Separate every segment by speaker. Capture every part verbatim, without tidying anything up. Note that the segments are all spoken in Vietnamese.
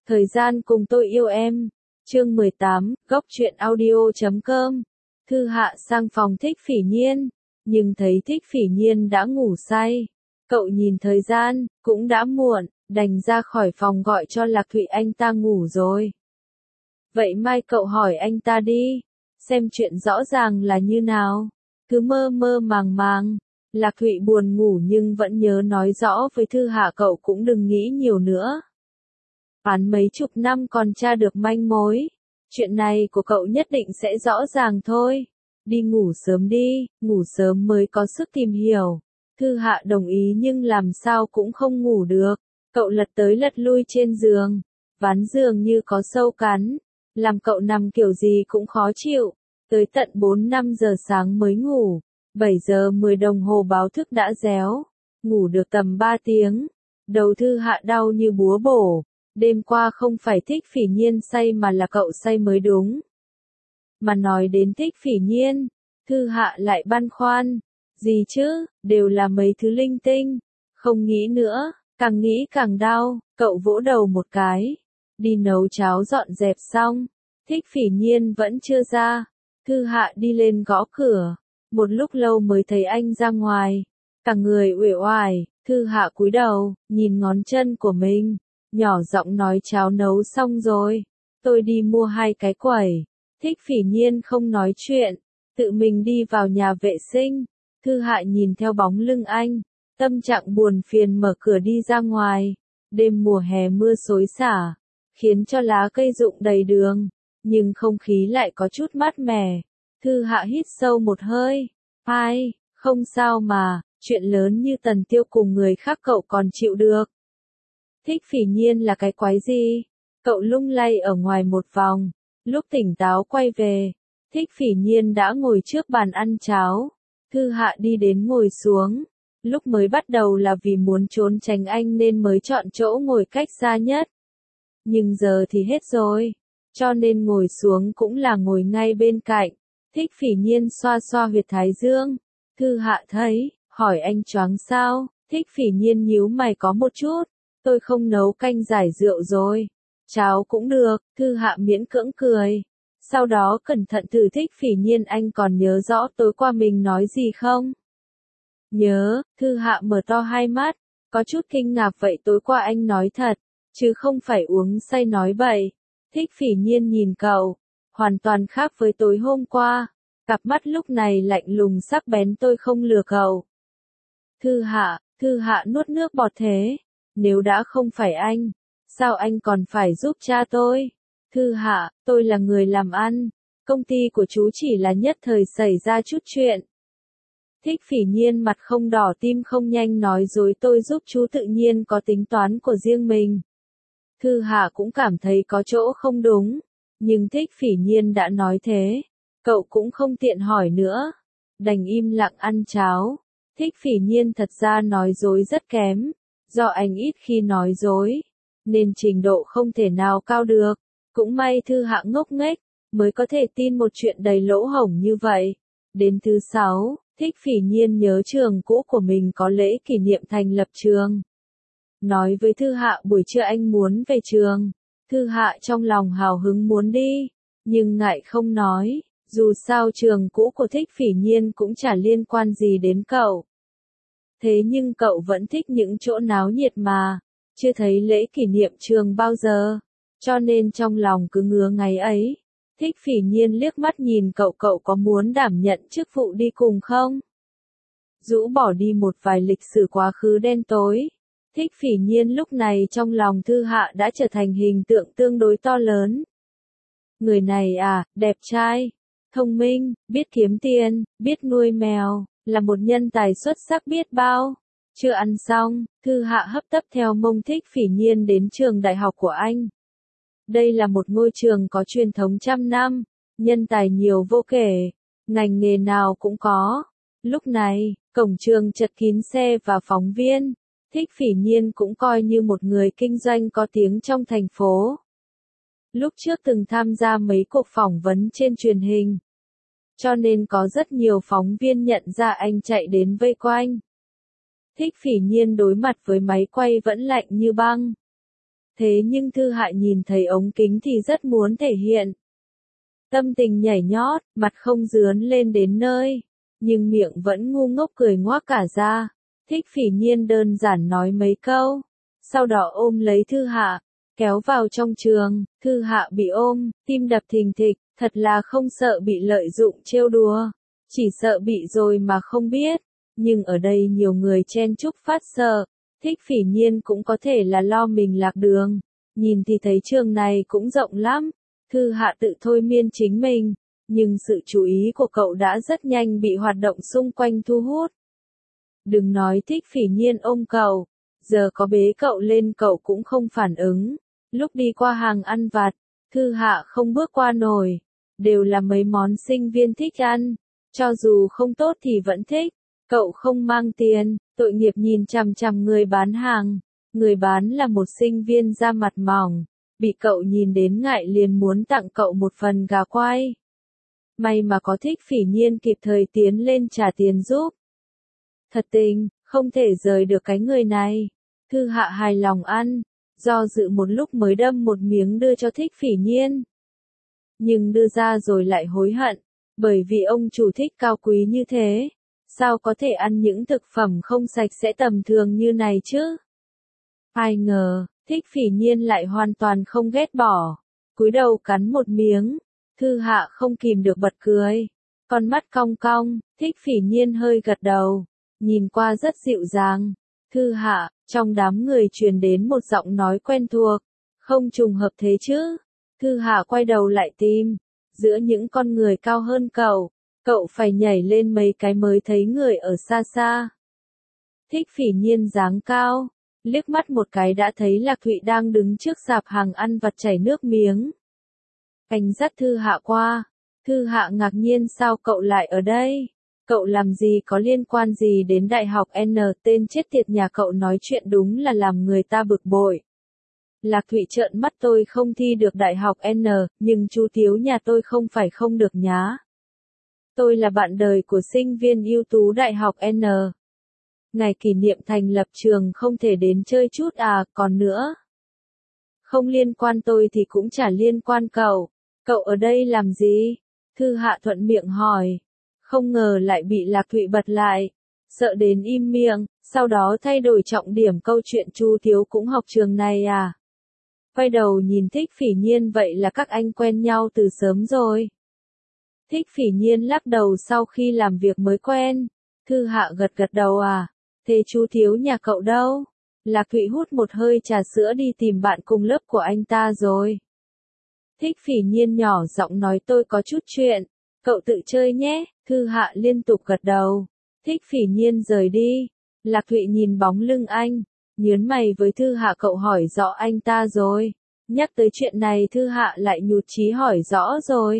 Speaker 1: Thời gian cùng tôi yêu em. Chương mười tám, góc truyện audio chấm com. Thư Hạ sang phòng Thích Phỉ Nhiên, nhưng thấy Thích Phỉ Nhiên đã ngủ say. Cậu nhìn thời gian, cũng đã muộn, đành ra khỏi phòng gọi cho Lạc Thụy, anh ta ngủ rồi. Vậy mai cậu hỏi anh ta đi, xem chuyện rõ ràng là như nào. Cứ mơ mơ màng màng. Lạc Thụy buồn ngủ nhưng vẫn nhớ nói rõ với Thư Hạ cậu cũng đừng nghĩ nhiều nữa. Phán mấy chục năm còn tra được manh mối. Chuyện này của cậu nhất định sẽ rõ ràng thôi. Đi ngủ sớm đi, ngủ sớm mới có sức tìm hiểu. Thư Hạ đồng ý nhưng làm sao cũng không ngủ được. Cậu lật tới lật lui trên giường. Ván giường như có sâu cắn. Làm cậu nằm kiểu gì cũng khó chịu. Tới tận bốn năm giờ sáng mới ngủ. bảy giờ mười đồng hồ báo thức đã réo. Ngủ được tầm ba tiếng. Đầu Thư Hạ đau như búa bổ. Đêm qua không phải Thích Phỉ Nhiên say mà là cậu say mới đúng. Mà nói đến Thích Phỉ Nhiên, Thư Hạ lại băn khoăn. Gì chứ, đều là mấy thứ linh tinh. Không nghĩ nữa, càng nghĩ càng đau, cậu vỗ đầu một cái. Đi nấu cháo dọn dẹp xong. Thích Phỉ Nhiên vẫn chưa ra. Thư Hạ đi lên gõ cửa. Một lúc lâu mới thấy anh ra ngoài. Cả người uể oải, Thư Hạ cúi đầu, nhìn ngón chân của mình. Nhỏ giọng nói cháo nấu xong rồi. Tôi đi mua hai cái quẩy. Thích Phỉ Nhiên không nói chuyện. Tự mình đi vào nhà vệ sinh. Thư Hạ nhìn theo bóng lưng anh. Tâm trạng buồn phiền mở cửa đi ra ngoài. Đêm mùa hè mưa xối xả. Khiến cho lá cây rụng đầy đường. Nhưng không khí lại có chút mát mẻ. Thư Hạ hít sâu một hơi. Ai, không sao mà. Chuyện lớn như Tần Tiêu cùng người khác cậu còn chịu được. Thích Phỉ Nhiên là cái quái gì? Cậu lung lay ở ngoài một vòng. Lúc tỉnh táo quay về. Thích Phỉ Nhiên đã ngồi trước bàn ăn cháo. Thư Hạ đi đến ngồi xuống. Lúc mới bắt đầu là vì muốn trốn tránh anh nên mới chọn chỗ ngồi cách xa nhất. Nhưng giờ thì hết rồi. Cho nên ngồi xuống cũng là ngồi ngay bên cạnh. Thích Phỉ Nhiên xoa xoa huyệt thái dương. Thư Hạ thấy, hỏi anh choáng sao? Thích Phỉ Nhiên nhíu mày có một chút. Tôi không nấu canh giải rượu rồi. Cháo cũng được, Thư Hạ miễn cưỡng cười. Sau đó cẩn thận thử Thích Phỉ Nhiên, anh còn nhớ rõ tối qua mình nói gì không? Nhớ, Thư Hạ mở to hai mắt, có chút kinh ngạc. Vậy tối qua anh nói thật, chứ không phải uống say nói bậy. Thích Phỉ Nhiên nhìn cậu, hoàn toàn khác với tối hôm qua. Cặp mắt lúc này lạnh lùng sắc bén. Tôi không lừa cậu. Thư Hạ, Thư Hạ nuốt nước bọt thế. Nếu đã không phải anh, sao anh còn phải giúp cha tôi? Thư Hạ, tôi là người làm ăn. Công ty của chú chỉ là nhất thời xảy ra chút chuyện. Thích Phỉ Nhiên mặt không đỏ tim không nhanh nói dối. Tôi giúp chú tự nhiên có tính toán của riêng mình. Thư Hạ cũng cảm thấy có chỗ không đúng. Nhưng Thích Phỉ Nhiên đã nói thế. Cậu cũng không tiện hỏi nữa. Đành im lặng ăn cháo. Thích Phỉ Nhiên thật ra nói dối rất kém. Do anh ít khi nói dối, nên trình độ không thể nào cao được. Cũng may Thư Hạ ngốc nghếch, mới có thể tin một chuyện đầy lỗ hổng như vậy. Đến thứ sáu, Thích Phỉ Nhiên nhớ trường cũ của mình có lễ kỷ niệm thành lập trường. Nói với Thư Hạ buổi trưa anh muốn về trường. Thư Hạ trong lòng hào hứng muốn đi, nhưng ngại không nói. Dù sao trường cũ của Thích Phỉ Nhiên cũng chả liên quan gì đến cậu. Thế nhưng cậu vẫn thích những chỗ náo nhiệt mà, chưa thấy lễ kỷ niệm trường bao giờ, cho nên trong lòng cứ ngứa ngày ấy. Thích Phỉ Nhiên liếc mắt nhìn cậu. Cậu có muốn đảm nhận chức vụ đi cùng không? Rũ bỏ đi một vài lịch sử quá khứ đen tối. Thích Phỉ Nhiên lúc này trong lòng Thư Hạ đã trở thành hình tượng tương đối to lớn. Người này à, đẹp trai, thông minh, biết kiếm tiền, biết nuôi mèo. Là một nhân tài xuất sắc biết bao. Chưa ăn xong, Thư Hạ hấp tấp theo mông Thích Phỉ Nhiên đến trường đại học của anh. Đây là một ngôi trường có truyền thống trăm năm, nhân tài nhiều vô kể, ngành nghề nào cũng có. Lúc này, cổng trường chật kín xe và phóng viên. Thích Phỉ Nhiên cũng coi như một người kinh doanh có tiếng trong thành phố. Lúc trước từng tham gia mấy cuộc phỏng vấn trên truyền hình. Cho nên có rất nhiều phóng viên nhận ra anh chạy đến vây quanh. Thích Phỉ Nhiên đối mặt với máy quay vẫn lạnh như băng. Thế nhưng Thư Hạ nhìn thấy ống kính thì rất muốn thể hiện. Tâm tình nhảy nhót, mặt không dướn lên đến nơi, nhưng miệng vẫn ngu ngốc cười ngoác cả ra. Thích Phỉ Nhiên đơn giản nói mấy câu, sau đó ôm lấy Thư Hạ, kéo vào trong trường. Thư Hạ bị ôm, tim đập thình thịch, thật là không sợ bị lợi dụng trêu đùa, chỉ sợ bị rồi mà không biết. Nhưng ở đây nhiều người chen chúc phát sợ, Thích Phỉ Nhiên cũng có thể là lo mình lạc đường. Nhìn thì thấy trường này cũng rộng lắm. Thư Hạ tự thôi miên chính mình, nhưng sự chú ý của cậu đã rất nhanh bị hoạt động xung quanh thu hút. Đừng nói Thích Phỉ Nhiên ôm cậu, giờ có bế cậu lên cậu cũng không phản ứng. Lúc đi qua hàng ăn vặt, Thư Hạ không bước qua nổi, đều là mấy món sinh viên thích ăn, cho dù không tốt thì vẫn thích. Cậu không mang tiền, tội nghiệp nhìn chằm chằm người bán hàng. Người bán là một sinh viên da mặt mỏng, bị cậu nhìn đến ngại liền muốn tặng cậu một phần gà quay. May mà có Thích Phỉ Nhiên kịp thời tiến lên trả tiền giúp. Thật tình, không thể rời được cái người này. Thư Hạ hài lòng ăn, do dự một lúc mới đâm một miếng đưa cho Thích Phỉ Nhiên. Nhưng đưa ra rồi lại hối hận, bởi vì ông chủ thích cao quý như thế, sao có thể ăn những thực phẩm không sạch sẽ tầm thường như này chứ? Ai ngờ, Thích Phỉ Nhiên lại hoàn toàn không ghét bỏ, cúi đầu cắn một miếng. Thư Hạ không kìm được bật cười, con mắt cong cong. Thích Phỉ Nhiên hơi gật đầu, nhìn qua rất dịu dàng. Thư Hạ, trong đám người truyền đến một giọng nói quen thuộc, không trùng hợp thế chứ? Thư Hạ quay đầu lại tìm, giữa những con người cao hơn cậu, cậu phải nhảy lên mấy cái mới thấy người ở xa xa. Thích Phỉ Nhiên dáng cao, liếc mắt một cái đã thấy Lạc Thụy đang đứng trước sạp hàng ăn vặt chảy nước miếng. Anh dắt Thư Hạ qua. Thư Hạ ngạc nhiên sao cậu lại ở đây? Cậu làm gì có liên quan gì đến đại học N, tên chết tiệt nhà cậu nói chuyện đúng là làm người ta bực bội. Lạc Thụy trợn mắt, tôi không thi được đại học N, nhưng chú Thiếu nhà tôi không phải không được nhá. Tôi là bạn đời của sinh viên ưu tú đại học N. Ngày kỷ niệm thành lập trường không thể đến chơi chút à, còn nữa. Không liên quan tôi thì cũng chả liên quan cậu. Cậu ở đây làm gì? Thư Hạ thuận miệng hỏi. Không ngờ lại bị Lạc Thụy bật lại. Sợ đến im miệng, sau đó thay đổi trọng điểm câu chuyện chú Thiếu cũng học trường này à? Quay đầu nhìn Thích Phỉ Nhiên, vậy là các anh quen nhau từ sớm rồi. Thích Phỉ Nhiên lắc đầu, sau khi làm việc mới quen. Thư Hạ gật gật đầu à? Thế chú Thiếu nhà cậu đâu? Lạc Thụy hút một hơi trà sữa, đi tìm bạn cùng lớp của anh ta rồi. Thích Phỉ Nhiên nhỏ giọng nói, tôi có chút chuyện, cậu tự chơi nhé. Thư Hạ liên tục gật đầu. Thích Phỉ Nhiên rời đi. Lạc Thụy nhìn bóng lưng anh, nhớn mày với Thư Hạ, cậu hỏi rõ anh ta rồi? Nhắc tới chuyện này Thư Hạ lại nhụt chí, hỏi rõ rồi.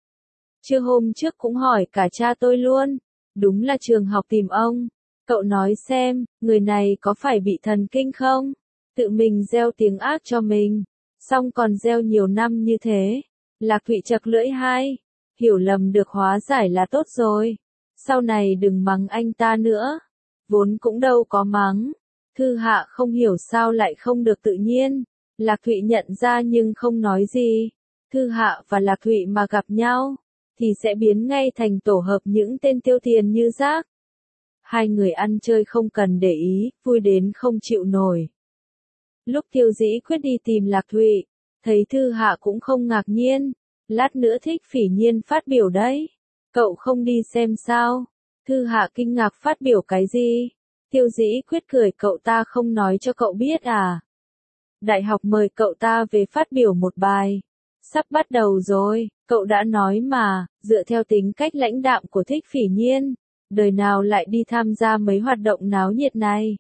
Speaker 1: Chưa hôm trước cũng hỏi cả cha tôi luôn. Đúng là trường học tìm ông. Cậu nói xem, người này có phải bị thần kinh không? Tự mình gieo tiếng ác cho mình, xong còn gieo nhiều năm như thế. Lạc Thụy chật lưỡi hai, hiểu lầm được hóa giải là tốt rồi. Sau này đừng mắng anh ta nữa. Vốn cũng đâu có mắng. Thư Hạ không hiểu sao lại không được tự nhiên. Lạc Thụy nhận ra nhưng không nói gì. Thư Hạ và Lạc Thụy mà gặp nhau, thì sẽ biến ngay thành tổ hợp những tên tiêu tiền như rác. Hai người ăn chơi không cần để ý, vui đến không chịu nổi. Lúc Tiêu Dĩ quyết đi tìm Lạc Thụy, thấy Thư Hạ cũng không ngạc nhiên. Lát nữa Thích Phỉ Nhiên phát biểu đấy. Cậu không đi xem sao? Thư Hạ kinh ngạc, phát biểu cái gì? Tiêu Dĩ quyết cười, cậu ta không nói cho cậu biết à? Đại học mời cậu ta về phát biểu một bài. Sắp bắt đầu rồi, cậu đã nói mà, dựa theo tính cách lãnh đạm của Thích Phỉ Nhiên, đời nào lại đi tham gia mấy hoạt động náo nhiệt này.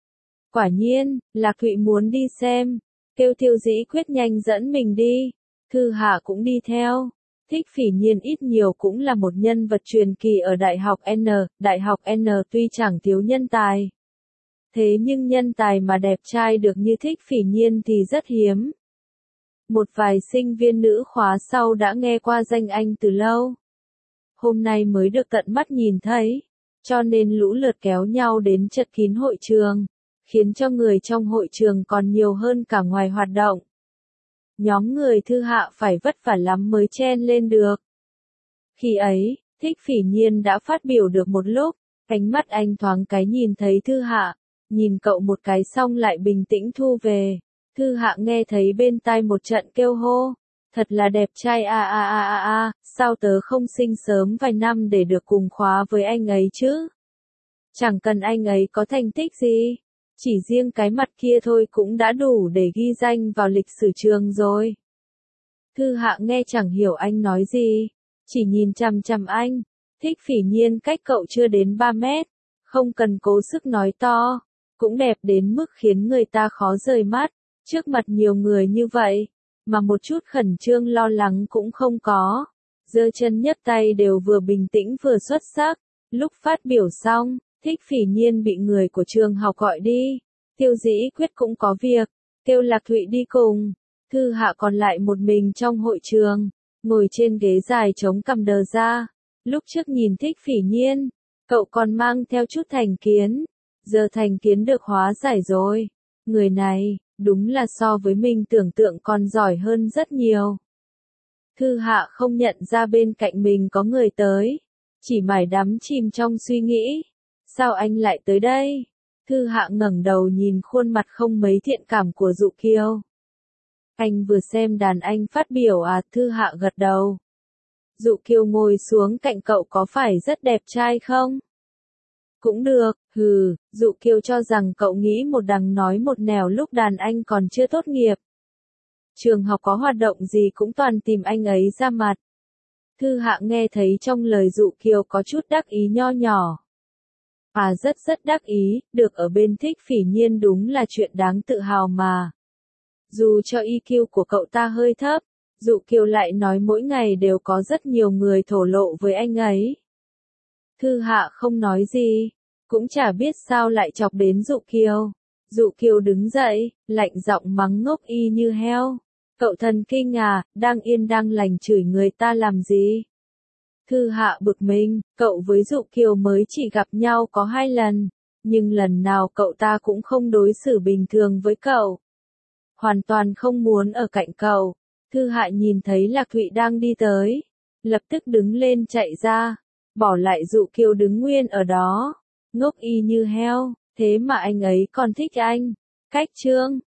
Speaker 1: Quả nhiên, Lạc Thụy muốn đi xem, kêu Tiêu Dĩ quyết nhanh dẫn mình đi. Thư Hạ cũng đi theo. Thích Phỉ Nhiên ít nhiều cũng là một nhân vật truyền kỳ ở Đại học N. Đại học N tuy chẳng thiếu nhân tài, thế nhưng nhân tài mà đẹp trai được như Thích Phỉ Nhiên thì rất hiếm. Một vài sinh viên nữ khóa sau đã nghe qua danh anh từ lâu, hôm nay mới được tận mắt nhìn thấy, cho nên lũ lượt kéo nhau đến chật kín hội trường. khiến cho người trong hội trường còn nhiều hơn cả ngoài hoạt động. Nhóm người Thư Hạ phải vất vả lắm mới chen lên được. Khi ấy, Thích Phỉ Nhiên đã phát biểu được một lúc, ánh mắt anh thoáng cái nhìn thấy Thư Hạ, nhìn cậu một cái xong lại bình tĩnh thu về. Thư Hạ nghe thấy bên tai một trận kêu hô, thật là đẹp trai a a a a a, sao tớ không sinh sớm vài năm để được cùng khóa với anh ấy chứ? Chẳng cần anh ấy có thành tích gì, chỉ riêng cái mặt kia thôi cũng đã đủ để ghi danh vào lịch sử trường rồi. Thư Hạ nghe chẳng hiểu anh nói gì, chỉ nhìn chằm chằm anh. Thích Phỉ Nhiên cách cậu chưa đến ba mét, không cần cố sức nói to, cũng đẹp đến mức khiến người ta khó rời mắt, trước mặt nhiều người như vậy, mà một chút khẩn trương lo lắng cũng không có, giơ chân nhấc tay đều vừa bình tĩnh vừa xuất sắc. Lúc phát biểu xong, Thích Phỉ Nhiên bị người của trường học gọi đi, Tiêu Dĩ Quyết cũng có việc, kêu Lạc Thụy đi cùng, Thư Hạ còn lại một mình trong hội trường, ngồi trên ghế dài chống cằm đờ ra. Lúc trước nhìn Thích Phỉ Nhiên, cậu còn mang theo chút thành kiến, giờ thành kiến được hóa giải rồi. Người này, đúng là so với mình tưởng tượng còn giỏi hơn rất nhiều. Thư Hạ không nhận ra bên cạnh mình có người tới, chỉ mải đắm chìm trong suy nghĩ. Sao anh lại tới đây? Thư Hạ ngẩng đầu nhìn khuôn mặt không mấy thiện cảm của Dụ Kiêu. Anh vừa xem đàn anh phát biểu à? Thư Hạ gật đầu. Dụ Kiêu ngồi xuống cạnh cậu có phải rất đẹp trai không? Cũng được, hừ, Dụ Kiêu cho rằng cậu nghĩ một đằng nói một nẻo lúc đàn anh còn chưa tốt nghiệp. Trường học có hoạt động gì cũng toàn tìm anh ấy ra mặt. Thư Hạ nghe thấy trong lời Dụ Kiêu có chút đắc ý nho nhỏ. À rất rất đắc ý, được ở bên Thích Phỉ Nhiên đúng là chuyện đáng tự hào mà. Dù cho i kiu của cậu ta hơi thấp, Dụ Kiêu lại nói mỗi ngày đều có rất nhiều người thổ lộ với anh ấy. Thư Hạ không nói gì, cũng chả biết sao lại chọc đến Dụ Kiêu. Dụ Kiêu đứng dậy, lạnh giọng mắng ngốc y như heo. Cậu thần kinh à, đang yên đang lành chửi người ta làm gì? Thư Hạ bực mình, cậu với Dụ Kiêu mới chỉ gặp nhau có hai lần, nhưng lần nào cậu ta cũng không đối xử bình thường với cậu. Hoàn toàn không muốn ở cạnh cậu. Thư Hạ nhìn thấy Lạc Thụy đang đi tới, lập tức đứng lên chạy ra, bỏ lại Dụ Kiêu đứng nguyên ở đó, ngốc y như heo, thế mà anh ấy còn thích anh. Cách chương